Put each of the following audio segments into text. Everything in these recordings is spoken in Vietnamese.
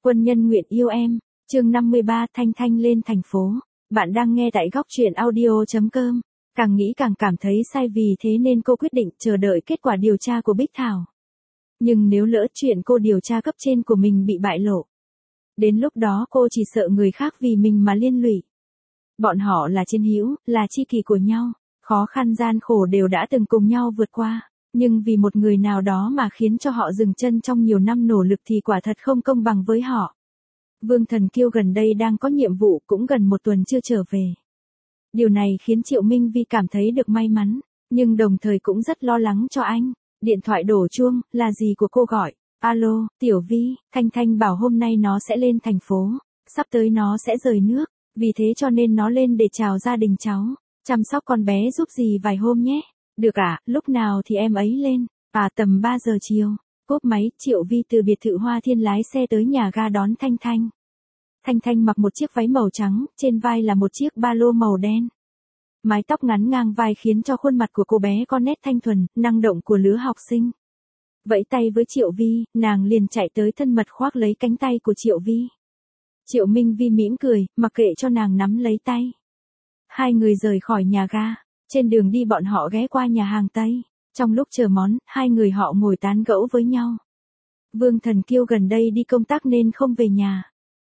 Quân nhân nguyện yêu em. Chương 53 Thanh Thanh lên thành phố. Bạn đang nghe tại góc truyện audio.com. Càng nghĩ càng cảm thấy sai, vì thế nên cô quyết định chờ đợi kết quả điều tra của Bích Thảo. Nhưng nếu lỡ chuyện cô điều tra cấp trên của mình bị bại lộ, đến lúc đó cô chỉ sợ người khác vì mình mà liên lụy. Bọn họ là chiến hữu, là tri kỷ của nhau, khó khăn gian khổ đều đã từng cùng nhau vượt qua, nhưng vì một người nào đó mà khiến cho họ dừng chân trong nhiều năm nỗ lực thì quả thật không công bằng với họ. Vương Thần Kiêu gần đây đang có nhiệm vụ, cũng gần một tuần chưa trở về. Điều này khiến Triệu Minh Vi cảm thấy được may mắn, nhưng đồng thời cũng rất lo lắng cho anh. Điện thoại đổ chuông, là dì của cô gọi. Alo, Tiểu Vi, Thanh Thanh bảo hôm nay nó sẽ lên thành phố, sắp tới nó sẽ rời nước, vì thế cho nên nó lên để chào gia đình cháu, chăm sóc con bé giúp dì vài hôm nhé. Được ạ, lúc nào thì em ấy lên? Tầm 3 giờ chiều. Cúp máy, Triệu Vi từ biệt thự Hoa Thiên lái xe tới nhà ga đón Thanh Thanh. Thanh Thanh mặc một chiếc váy màu trắng, trên vai là một chiếc ba lô màu đen. Mái tóc ngắn ngang vai khiến cho khuôn mặt của cô bé có nét thanh thuần, năng động của lứa học sinh. Vẫy tay với Triệu Vi, nàng liền chạy tới thân mật khoác lấy cánh tay của Triệu Vi. Triệu Minh Vi mỉm cười, mặc kệ cho nàng nắm lấy tay. Hai người rời khỏi nhà ga, trên đường đi bọn họ ghé qua nhà hàng Tây. Trong lúc chờ món, hai người họ ngồi tán gẫu với nhau. Vương Thần Kiêu gần đây đi công tác nên không về nhà.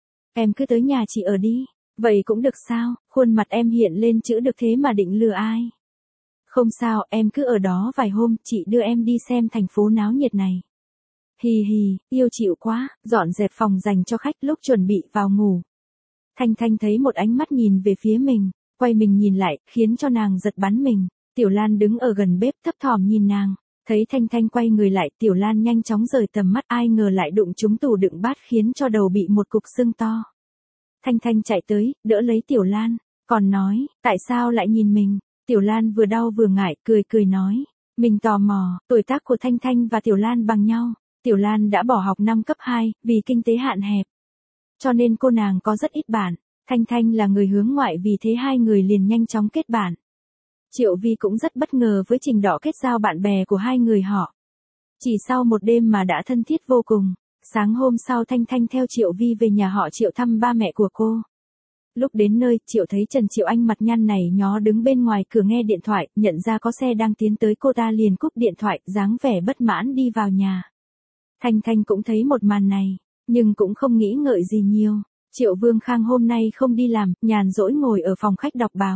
Em cứ tới nhà chị ở đi. Vậy cũng được sao? Khuôn mặt em hiện lên chữ được thế mà định lừa ai? Không sao, em cứ ở đó vài hôm, chị đưa em đi xem thành phố náo nhiệt này. Hì hì, yêu chịu quá, dọn dẹp phòng dành cho khách lúc chuẩn bị vào ngủ. Thanh Thanh thấy một ánh mắt nhìn về phía mình, quay mình nhìn lại, khiến cho nàng giật bắn mình. Tiểu Lan đứng ở gần bếp thấp thỏm nhìn nàng. Thấy Thanh Thanh quay người lại, Tiểu Lan nhanh chóng rời tầm mắt, ai ngờ lại đụng trúng tủ đựng bát khiến cho đầu bị một cục sưng to. Thanh Thanh chạy tới, đỡ lấy Tiểu Lan, còn nói, tại sao lại nhìn mình? Tiểu Lan vừa đau vừa ngại, cười nói, mình tò mò, tuổi tác của Thanh Thanh và Tiểu Lan bằng nhau. Tiểu Lan đã bỏ học năm cấp 2, vì kinh tế hạn hẹp. Cho nên cô nàng có rất ít bạn. Thanh Thanh là người hướng ngoại, vì thế hai người liền nhanh chóng kết bạn. Triệu Vi cũng rất bất ngờ với trình độ kết giao bạn bè của hai người họ. Chỉ sau một đêm mà đã thân thiết vô cùng. Sáng hôm sau Thanh Thanh theo Triệu Vi về nhà họ Triệu thăm ba mẹ của cô. Lúc đến nơi, Triệu thấy Trần Triệu Anh mặt nhăn này nhó đứng bên ngoài cửa nghe điện thoại, nhận ra có xe đang tiến tới, cô ta liền cúp điện thoại, dáng vẻ bất mãn đi vào nhà. Thanh Thanh cũng thấy một màn này, nhưng cũng không nghĩ ngợi gì nhiều. Triệu Vương Khang hôm nay không đi làm, nhàn rỗi ngồi ở phòng khách đọc báo.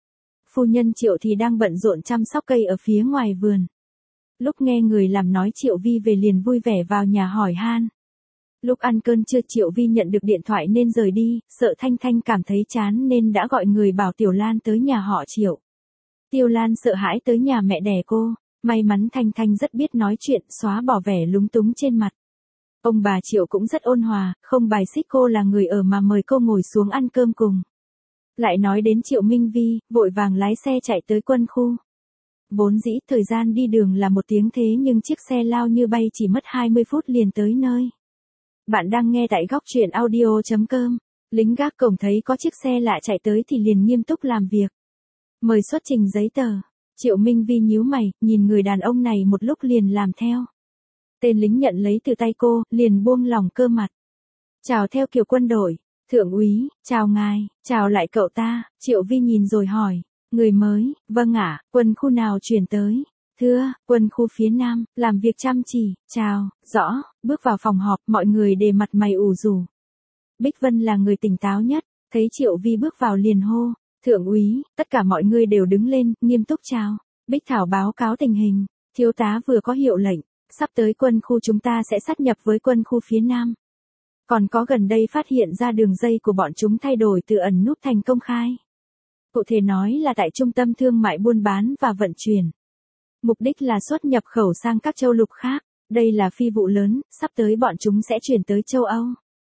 Phu nhân Triệu thì đang bận rộn chăm sóc cây ở phía ngoài vườn. Lúc nghe người làm nói Triệu Vi về liền vui vẻ vào nhà hỏi han. Lúc ăn cơm trưa Triệu Vi nhận được điện thoại nên rời đi, sợ Thanh Thanh cảm thấy chán nên đã gọi người bảo Tiểu Lan tới nhà họ Triệu. Tiểu Lan sợ hãi tới nhà mẹ đẻ cô, may mắn Thanh Thanh rất biết nói chuyện, xóa bỏ vẻ lúng túng trên mặt. Ông bà Triệu cũng rất ôn hòa, không bài xích cô là người ở mà mời cô ngồi xuống ăn cơm cùng. Lại nói đến Triệu Minh Vi, vội vàng lái xe chạy tới quân khu. Vốn dĩ thời gian đi đường là 1 tiếng, thế nhưng chiếc xe lao như bay chỉ mất 20 phút liền tới nơi. Bạn đang nghe tại góc truyện audio.com. Lính gác cổng thấy có chiếc xe lạ chạy tới thì liền nghiêm túc làm việc. Mời xuất trình giấy tờ. Triệu Minh Vi nhíu mày, nhìn người đàn ông này một lúc liền làm theo. Tên lính nhận lấy từ tay cô, liền buông lỏng cơ mặt. Chào theo kiểu quân đội. Thượng úy, chào ngài, chào lại cậu ta. Triệu Vi nhìn rồi hỏi. Người mới, vâng ạ, quân khu nào chuyển tới? Thưa, quân khu phía Nam, làm việc chăm chỉ, chào, rõ. Bước vào phòng họp, mọi người đều mặt mày ủ rũ. Bích Vân là người tỉnh táo nhất, thấy Triệu Vi bước vào liền hô. Thượng úy, tất cả mọi người đều đứng lên, nghiêm túc chào. Bích Thảo báo cáo tình hình, thiếu tá vừa có hiệu lệnh, sắp tới quân khu chúng ta sẽ sát nhập với quân khu phía Nam. Còn có gần đây phát hiện ra đường dây của bọn chúng thay đổi từ ẩn núp thành công khai. Cụ thể nói là tại trung tâm thương mại buôn bán và vận chuyển. Mục đích là xuất nhập khẩu sang các châu lục khác. Đây là phi vụ lớn, sắp tới bọn chúng sẽ chuyển tới châu Âu.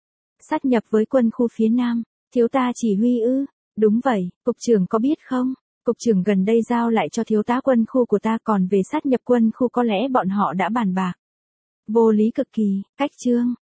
Sát nhập với quân khu phía Nam, thiếu tá chỉ huy ư? Đúng vậy, cục trưởng có biết không? Cục trưởng gần đây giao lại cho thiếu tá quân khu của ta, còn về sát nhập quân khu có lẽ bọn họ đã bàn bạc. Vô lý cực kỳ, cách chương.